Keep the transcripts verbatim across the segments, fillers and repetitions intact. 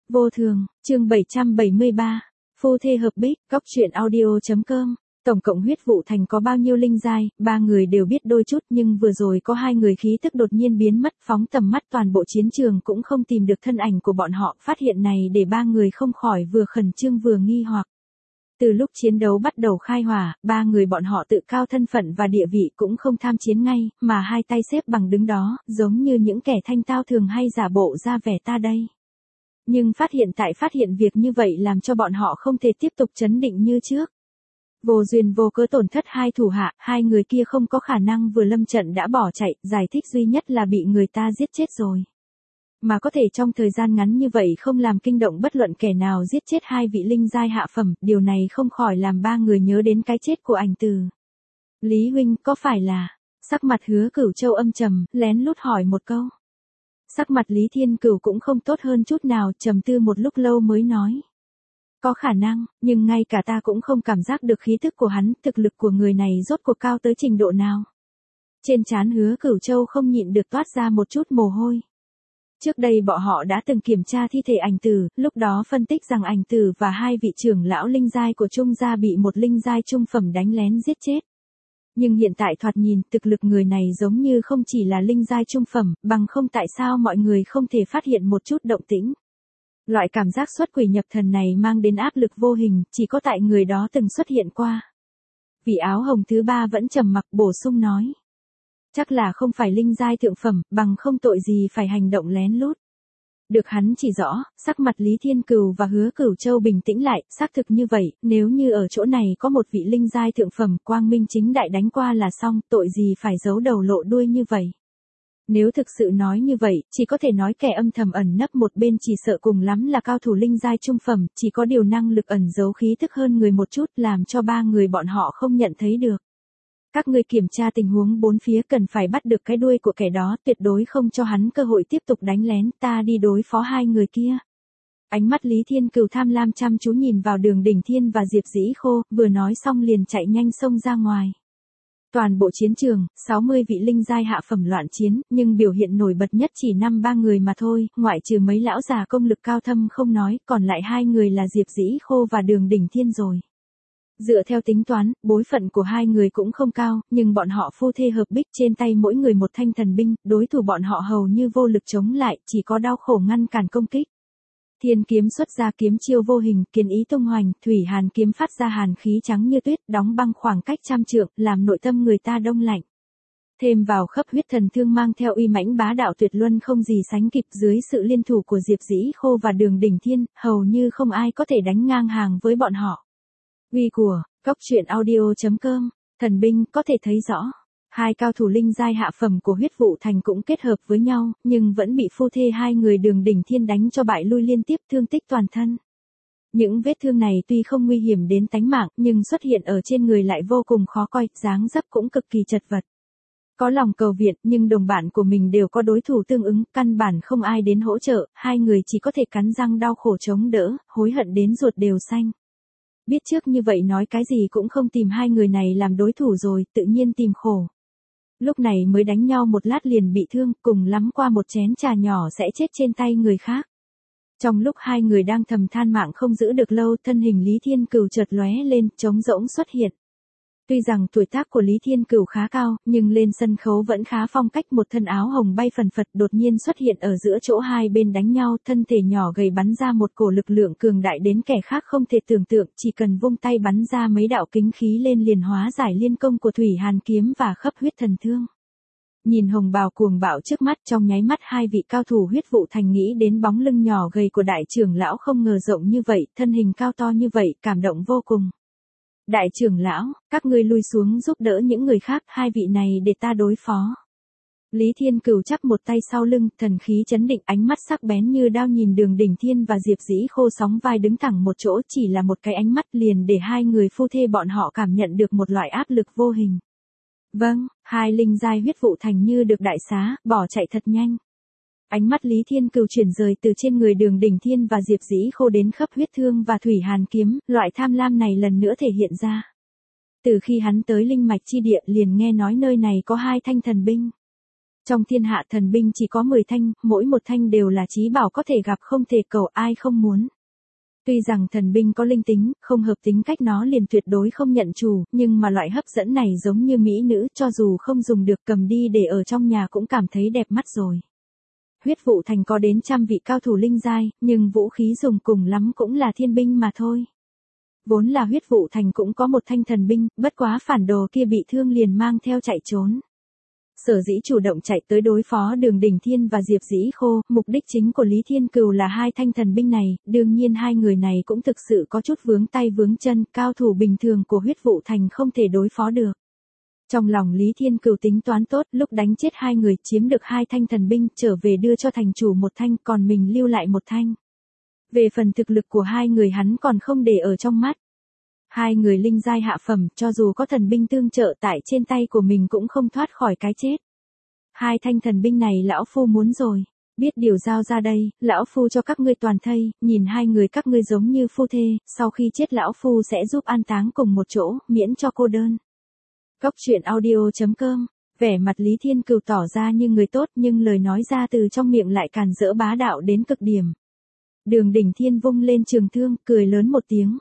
Vô thường, chương bảy trăm bảy mươi ba, phu thê hợp bích, góc truyện audio.com. Tổng cộng huyết vụ thành có bao nhiêu linh giai, ba người đều biết đôi chút nhưng vừa rồi có hai người khí tức đột nhiên biến mất, phóng tầm mắt toàn bộ chiến trường cũng không tìm được thân ảnh của bọn họ, phát hiện này để ba người không khỏi vừa khẩn trương vừa nghi hoặc. Từ lúc chiến đấu bắt đầu khai hỏa, ba người bọn họ tự cao thân phận và địa vị cũng không tham chiến ngay, mà hai tay xếp bằng đứng đó, giống như những kẻ thanh tao thường hay giả bộ ra vẻ ta đây. Nhưng phát hiện tại phát hiện việc như vậy làm cho bọn họ không thể tiếp tục chấn định như trước. Vô duyên vô cớ tổn thất hai thủ hạ, hai người kia không có khả năng vừa lâm trận đã bỏ chạy, giải thích duy nhất là bị người ta giết chết rồi. Mà có thể trong thời gian ngắn như vậy không làm kinh động bất luận kẻ nào giết chết hai vị linh giai hạ phẩm, điều này không khỏi làm ba người nhớ đến cái chết của ảnh từ. Lý huynh, có phải là... Sắc mặt Hứa Cửu Châu âm trầm, lén lút hỏi một câu. Sắc mặt Lý Thiên Cửu cũng không tốt hơn chút nào, trầm tư một lúc lâu mới nói. Có khả năng, nhưng ngay cả ta cũng không cảm giác được khí thức của hắn, thực lực của người này rốt cuộc cao tới trình độ nào. Trên trán Hứa Cửu Châu không nhịn được toát ra một chút mồ hôi. Trước đây bọn họ đã từng kiểm tra thi thể ảnh tử, lúc đó phân tích rằng ảnh tử và hai vị trưởng lão linh giai của Trung gia bị một linh giai trung phẩm đánh lén giết chết. Nhưng hiện tại thoạt nhìn, thực lực người này giống như không chỉ là linh giai trung phẩm, bằng không tại sao mọi người không thể phát hiện một chút động tĩnh. Loại cảm giác xuất quỷ nhập thần này mang đến áp lực vô hình, chỉ có tại người đó từng xuất hiện qua. Vị áo hồng thứ ba vẫn trầm mặc bổ sung nói. Chắc là không phải linh giai thượng phẩm, bằng không tội gì phải hành động lén lút. Được hắn chỉ rõ, sắc mặt Lý Thiên Cửu và Hứa Cửu Châu bình tĩnh lại, xác thực như vậy, nếu như ở chỗ này có một vị linh giai thượng phẩm, quang minh chính đại đánh qua là xong, tội gì phải giấu đầu lộ đuôi như vậy. Nếu thực sự nói như vậy, chỉ có thể nói kẻ âm thầm ẩn nấp một bên chỉ sợ cùng lắm là cao thủ linh giai trung phẩm, chỉ có điều năng lực ẩn giấu khí thức hơn người một chút làm cho ba người bọn họ không nhận thấy được. Các ngươi kiểm tra tình huống bốn phía cần phải bắt được cái đuôi của kẻ đó, tuyệt đối không cho hắn cơ hội tiếp tục đánh lén, ta đi đối phó hai người kia. Ánh mắt Lý Thiên Cửu tham lam chăm chú nhìn vào Đường Đỉnh Thiên và Diệp Dĩ Khô, vừa nói xong liền chạy nhanh xông ra ngoài. Toàn bộ chiến trường, sáu mươi vị linh giai hạ phẩm loạn chiến, nhưng biểu hiện nổi bật nhất chỉ năm ba người mà thôi, ngoại trừ mấy lão già công lực cao thâm không nói, còn lại hai người là Diệp Dĩ Khô và Đường Đỉnh Thiên rồi. Dựa theo tính toán, bối phận của hai người cũng không cao, nhưng bọn họ phu thê hợp bích trên tay mỗi người một thanh thần binh, đối thủ bọn họ hầu như vô lực chống lại, chỉ có đau khổ ngăn cản công kích. Thiên kiếm xuất ra kiếm chiêu vô hình, kiến ý tung hoành, thủy hàn kiếm phát ra hàn khí trắng như tuyết, đóng băng khoảng cách trăm trượng, làm nội tâm người ta đông lạnh. Thêm vào khắp huyết thần thương mang theo uy mãnh bá đạo tuyệt luân không gì sánh kịp, dưới sự liên thủ của Diệp Dĩ Khô và Đường Đỉnh Thiên, hầu như không ai có thể đánh ngang hàng với bọn họ. Uy của, góc truyện audio.com, thần binh có thể thấy rõ. Hai cao thủ linh giai hạ phẩm của huyết vụ thành cũng kết hợp với nhau, nhưng vẫn bị phu thê hai người Đường Đỉnh Thiên đánh cho bại lui liên tiếp, thương tích toàn thân. Những vết thương này tuy không nguy hiểm đến tánh mạng, nhưng xuất hiện ở trên người lại vô cùng khó coi, dáng dấp cũng cực kỳ chật vật. Có lòng cầu viện, nhưng đồng bạn của mình đều có đối thủ tương ứng, căn bản không ai đến hỗ trợ, hai người chỉ có thể cắn răng đau khổ chống đỡ, hối hận đến ruột đều xanh. Biết trước như vậy nói cái gì cũng không tìm hai người này làm đối thủ rồi, tự nhiên tìm khổ. Lúc này mới đánh nhau một lát liền bị thương, cùng lắm qua một chén trà nhỏ sẽ chết trên tay người khác. Trong lúc hai người đang thầm than mạng không giữ được lâu, thân hình Lý Thiên Cửu chợt lóe lên, trống rỗng xuất hiện. Tuy rằng tuổi tác của Lý Thiên Cửu khá cao, nhưng lên sân khấu vẫn khá phong cách, một thân áo hồng bay phần phật đột nhiên xuất hiện ở giữa chỗ hai bên đánh nhau, thân thể nhỏ gầy bắn ra một cổ lực lượng cường đại đến kẻ khác không thể tưởng tượng, chỉ cần vung tay bắn ra mấy đạo kính khí lên liền hóa giải liên công của thủy hàn kiếm và khắp huyết thần thương. Nhìn hồng bào cuồng bạo trước mắt, trong nháy mắt hai vị cao thủ huyết vụ thành nghĩ đến bóng lưng nhỏ gầy của đại trưởng lão không ngờ rộng như vậy, thân hình cao to như vậy, cảm động vô cùng. Đại trưởng lão, các ngươi lui xuống giúp đỡ những người khác, hai vị này để ta đối phó. Lý Thiên Cửu chắp một tay sau lưng, thần khí chấn định, ánh mắt sắc bén như đao nhìn Đường Đỉnh Thiên và Diệp Dĩ Khô sóng vai đứng thẳng một chỗ, chỉ là một cái ánh mắt liền để hai người phu thê bọn họ cảm nhận được một loại áp lực vô hình. Vâng, hai linh giai huyết vụ thành như được đại xá, bỏ chạy thật nhanh. Ánh mắt Lý Thiên Cửu chuyển rời từ trên người Đường Đỉnh Thiên và Diệp Dĩ Khô đến khắp huyết thương và thủy hàn kiếm, loại tham lam này lần nữa thể hiện ra. Từ khi hắn tới linh mạch chi địa liền nghe nói nơi này có hai thanh thần binh. Trong thiên hạ thần binh chỉ có mười thanh, mỗi một thanh đều là chí bảo có thể gặp không thể cầu, ai không muốn. Tuy rằng thần binh có linh tính, không hợp tính cách nó liền tuyệt đối không nhận chủ, nhưng mà loại hấp dẫn này giống như mỹ nữ, cho dù không dùng được cầm đi để ở trong nhà cũng cảm thấy đẹp mắt rồi. Huyết vụ thành có đến trăm vị cao thủ linh giai, nhưng vũ khí dùng cùng lắm cũng là thiên binh mà thôi. Vốn là huyết vụ thành cũng có một thanh thần binh, bất quá phản đồ kia bị thương liền mang theo chạy trốn. Sở dĩ chủ động chạy tới đối phó Đường Đỉnh Thiên và Diệp Dĩ Khô, mục đích chính của Lý Thiên Cừu là hai thanh thần binh này, đương nhiên hai người này cũng thực sự có chút vướng tay vướng chân, cao thủ bình thường của huyết vụ thành không thể đối phó được. Trong lòng Lý Thiên Cừu tính toán tốt, lúc đánh chết hai người chiếm được hai thanh thần binh, trở về đưa cho thành chủ một thanh, còn mình lưu lại một thanh. Về phần thực lực của hai người hắn còn không để ở trong mắt. Hai người linh giai hạ phẩm, cho dù có thần binh tương trợ tại trên tay của mình cũng không thoát khỏi cái chết. Hai thanh thần binh này lão phu muốn rồi, biết điều giao ra đây, lão phu cho các ngươi toàn thây, nhìn hai người các ngươi giống như phu thê, sau khi chết lão phu sẽ giúp an táng cùng một chỗ, miễn cho cô đơn. Cốc truyện audio chấm com, vẻ mặt Lý Thiên Cừu tỏ ra như người tốt nhưng lời nói ra từ trong miệng lại càn rỡ bá đạo đến cực điểm. Đường Đỉnh Thiên vung lên trường thương, cười lớn một tiếng.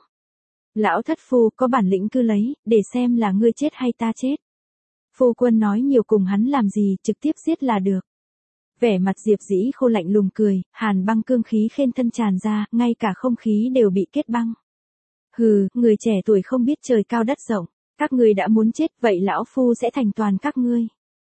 Lão thất phu có bản lĩnh cứ lấy, để xem là ngươi chết hay ta chết. Phu quân nói nhiều cùng hắn làm gì, trực tiếp giết là được. Vẻ mặt Diệp Dĩ Khô lạnh lùng cười, hàn băng cương khí khen thân tràn ra, ngay cả không khí đều bị kết băng. Hừ, người trẻ tuổi không biết trời cao đất rộng, các ngươi đã muốn chết, vậy lão phu sẽ thành toàn các ngươi.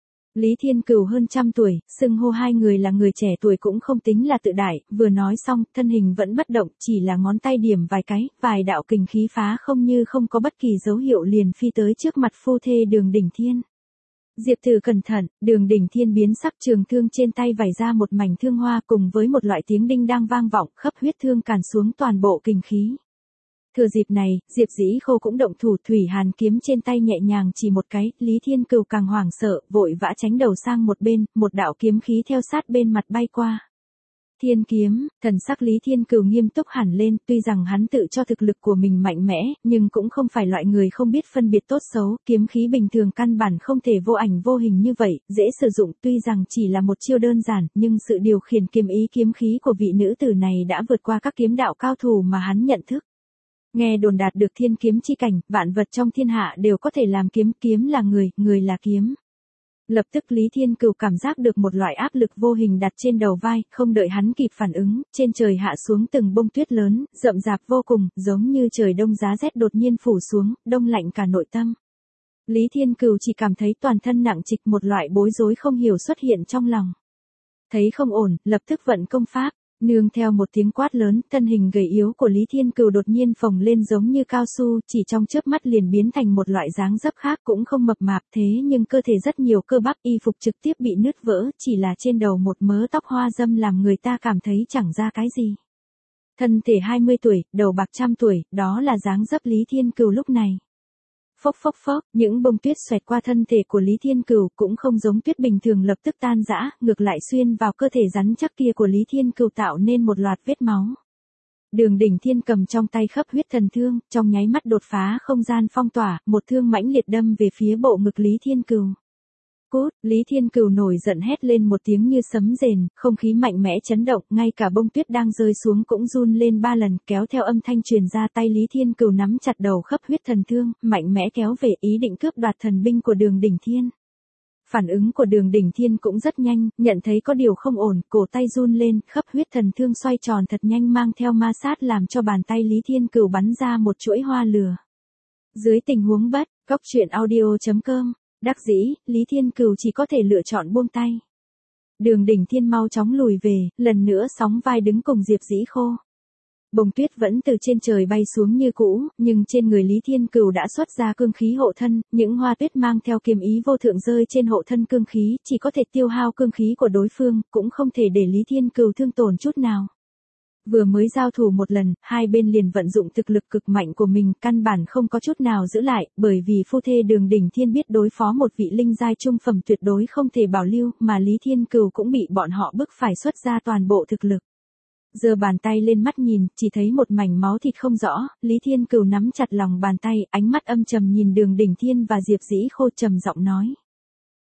Lý Thiên Cừu hơn trăm tuổi, xưng hô hai người là người trẻ tuổi cũng không tính là tự đại, vừa nói xong, thân hình vẫn bất động, chỉ là ngón tay điểm vài cái, vài đạo kình khí phá không như không có bất kỳ dấu hiệu liền phi tới trước mặt phu thê Đường Đỉnh Thiên. Diệp Tử cẩn thận, Đường Đỉnh Thiên biến sắc, trường thương trên tay vảy ra một mảnh thương hoa cùng với một loại tiếng đinh đang vang vọng, khắp huyết thương càn xuống toàn bộ kình khí. Thừa dịp này, Diệp Dĩ Khô cũng động thủ, thủy hàn kiếm trên tay nhẹ nhàng chỉ một cái, Lý Thiên Cừu càng hoảng sợ, vội vã tránh đầu sang một bên, một đạo kiếm khí theo sát bên mặt bay qua. Thiên kiếm, thần sắc Lý Thiên Cừu nghiêm túc hẳn lên, tuy rằng hắn tự cho thực lực của mình mạnh mẽ, nhưng cũng không phải loại người không biết phân biệt tốt xấu, kiếm khí bình thường căn bản không thể vô ảnh vô hình như vậy, dễ sử dụng, tuy rằng chỉ là một chiêu đơn giản, nhưng sự điều khiển kiếm ý kiếm khí của vị nữ tử này đã vượt qua các kiếm đạo cao thủ mà hắn nhận thức. Nghe đồn đạt được thiên kiếm chi cảnh, vạn vật trong thiên hạ đều có thể làm kiếm, kiếm là người, người là kiếm. Lập tức Lý Thiên Cừu cảm giác được một loại áp lực vô hình đặt trên đầu vai, không đợi hắn kịp phản ứng, trên trời hạ xuống từng bông tuyết lớn, rậm rạp vô cùng, giống như trời đông giá rét đột nhiên phủ xuống, đông lạnh cả nội tâm. Lý Thiên Cừu chỉ cảm thấy toàn thân nặng trịch, một loại bối rối không hiểu xuất hiện trong lòng. Thấy không ổn, lập tức vận công pháp. Nương theo một tiếng quát lớn, thân hình gầy yếu của Lý Thiên Cừu đột nhiên phồng lên giống như cao su, chỉ trong chớp mắt liền biến thành một loại dáng dấp khác, cũng không mập mạp thế nhưng cơ thể rất nhiều cơ bắp, y phục trực tiếp bị nứt vỡ, chỉ là trên đầu một mớ tóc hoa dâm làm người ta cảm thấy chẳng ra cái gì. Thân thể hai mươi tuổi, đầu bạc trăm tuổi, đó là dáng dấp Lý Thiên Cừu lúc này. Phốc phốc phốc, những bông tuyết xoẹt qua thân thể của Lý Thiên Cừu cũng không giống tuyết bình thường lập tức tan rã, ngược lại xuyên vào cơ thể rắn chắc kia của Lý Thiên Cừu tạo nên một loạt vết máu. Đường Đỉnh Thiên cầm trong tay khắp huyết thần thương, trong nháy mắt đột phá không gian phong tỏa, một thương mãnh liệt đâm về phía bộ ngực Lý Thiên Cừu. Cút, Lý Thiên Cừu nổi giận hét lên một tiếng như sấm rền, không khí mạnh mẽ chấn động, ngay cả bông tuyết đang rơi xuống cũng run lên ba lần, kéo theo âm thanh truyền ra, tay Lý Thiên Cừu nắm chặt đầu khắp huyết thần thương, mạnh mẽ kéo về, ý định cướp đoạt thần binh của Đường Đỉnh Thiên. Phản ứng của Đường Đỉnh Thiên cũng rất nhanh, nhận thấy có điều không ổn, cổ tay run lên, khắp huyết thần thương xoay tròn thật nhanh mang theo ma sát làm cho bàn tay Lý Thiên Cừu bắn ra một chuỗi hoa lửa. Dưới tình huống bất, cốc truyện audio chấm com, đắc dĩ, Lý Thiên Cừu chỉ có thể lựa chọn buông tay. Đường Đỉnh Thiên mau chóng lùi về, lần nữa sóng vai đứng cùng Diệp Dĩ Khô. Bông tuyết vẫn từ trên trời bay xuống như cũ, nhưng trên người Lý Thiên Cừu đã xuất ra cương khí hộ thân, những hoa tuyết mang theo kiếm ý vô thượng rơi trên hộ thân cương khí, chỉ có thể tiêu hao cương khí của đối phương, cũng không thể để Lý Thiên Cừu thương tổn chút nào. Vừa mới giao thủ một lần, hai bên liền vận dụng thực lực cực mạnh của mình, căn bản không có chút nào giữ lại, bởi vì phu thê Đường Đỉnh Thiên biết đối phó một vị linh giai trung phẩm tuyệt đối không thể bảo lưu, mà Lý Thiên Cừu cũng bị bọn họ bức phải xuất ra toàn bộ thực lực. Giơ bàn tay lên mắt nhìn, chỉ thấy một mảnh máu thịt không rõ, Lý Thiên Cừu nắm chặt lòng bàn tay, ánh mắt âm trầm nhìn Đường Đỉnh Thiên và Diệp Dĩ Khô trầm giọng nói.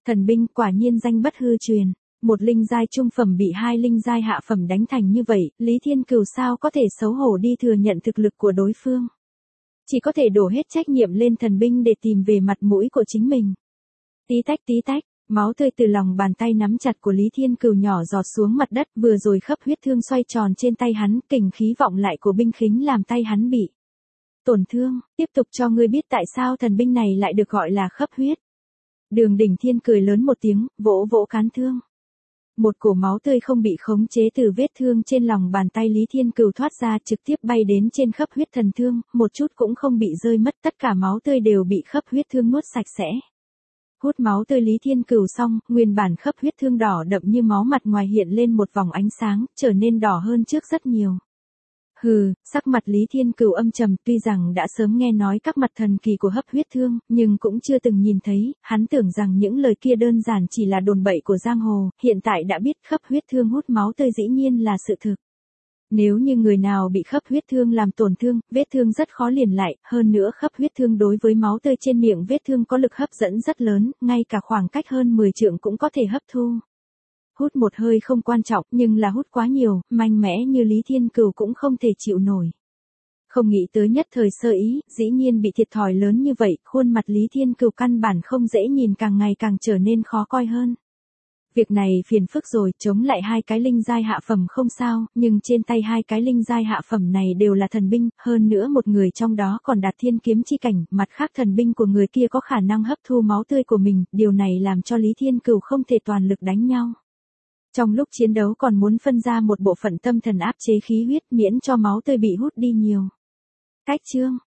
Thần binh quả nhiên danh bất hư truyền. Một linh giai trung phẩm bị hai linh giai hạ phẩm đánh thành như vậy, Lý Thiên Cửu sao có thể xấu hổ đi thừa nhận thực lực của đối phương. Chỉ có thể đổ hết trách nhiệm lên thần binh để tìm về mặt mũi của chính mình. Tí tách tí tách, máu tươi từ lòng bàn tay nắm chặt của Lý Thiên Cửu nhỏ giọt xuống mặt đất, vừa rồi khắp huyết thương xoay tròn trên tay hắn, kình khí vọng lại của binh khí làm tay hắn bị tổn thương. Tiếp tục cho ngươi biết tại sao thần binh này lại được gọi là khắp huyết. Đường Đỉnh Thiên cười lớn một tiếng, vỗ vỗ cán thương. Một cổ máu tươi không bị khống chế từ vết thương trên lòng bàn tay Lý Thiên Cửu thoát ra, trực tiếp bay đến trên khắp huyết thần thương, một chút cũng không bị rơi mất, tất cả máu tươi đều bị khắp huyết thương nuốt sạch sẽ. Hút máu tươi Lý Thiên Cửu xong, nguyên bản khắp huyết thương đỏ đậm như máu mặt ngoài hiện lên một vòng ánh sáng, trở nên đỏ hơn trước rất nhiều. Hừ, sắc mặt Lý Thiên Cửu âm trầm, tuy rằng đã sớm nghe nói các mặt thần kỳ của hấp huyết thương, nhưng cũng chưa từng nhìn thấy, hắn tưởng rằng những lời kia đơn giản chỉ là đồn bậy của giang hồ, hiện tại đã biết khắp huyết thương hút máu tươi dĩ nhiên là sự thực. Nếu như người nào bị khắp huyết thương làm tổn thương, vết thương rất khó liền lại, hơn nữa khắp huyết thương đối với máu tươi trên miệng vết thương có lực hấp dẫn rất lớn, ngay cả khoảng cách hơn mười trượng cũng có thể hấp thu. Hút một hơi không quan trọng, nhưng là hút quá nhiều, mạnh mẽ như Lý Thiên Cửu cũng không thể chịu nổi. Không nghĩ tới nhất thời sơ ý, dĩ nhiên bị thiệt thòi lớn như vậy, khuôn mặt Lý Thiên Cửu căn bản không dễ nhìn, càng ngày càng trở nên khó coi hơn. Việc này phiền phức rồi, chống lại hai cái linh giai hạ phẩm không sao, nhưng trên tay hai cái linh giai hạ phẩm này đều là thần binh, hơn nữa một người trong đó còn đạt thiên kiếm chi cảnh, mặt khác thần binh của người kia có khả năng hấp thu máu tươi của mình, điều này làm cho Lý Thiên Cửu không thể toàn lực đánh nhau. Trong lúc chiến đấu còn muốn phân ra một bộ phận tâm thần áp chế khí huyết miễn cho máu tươi bị hút đi nhiều. Cách chương,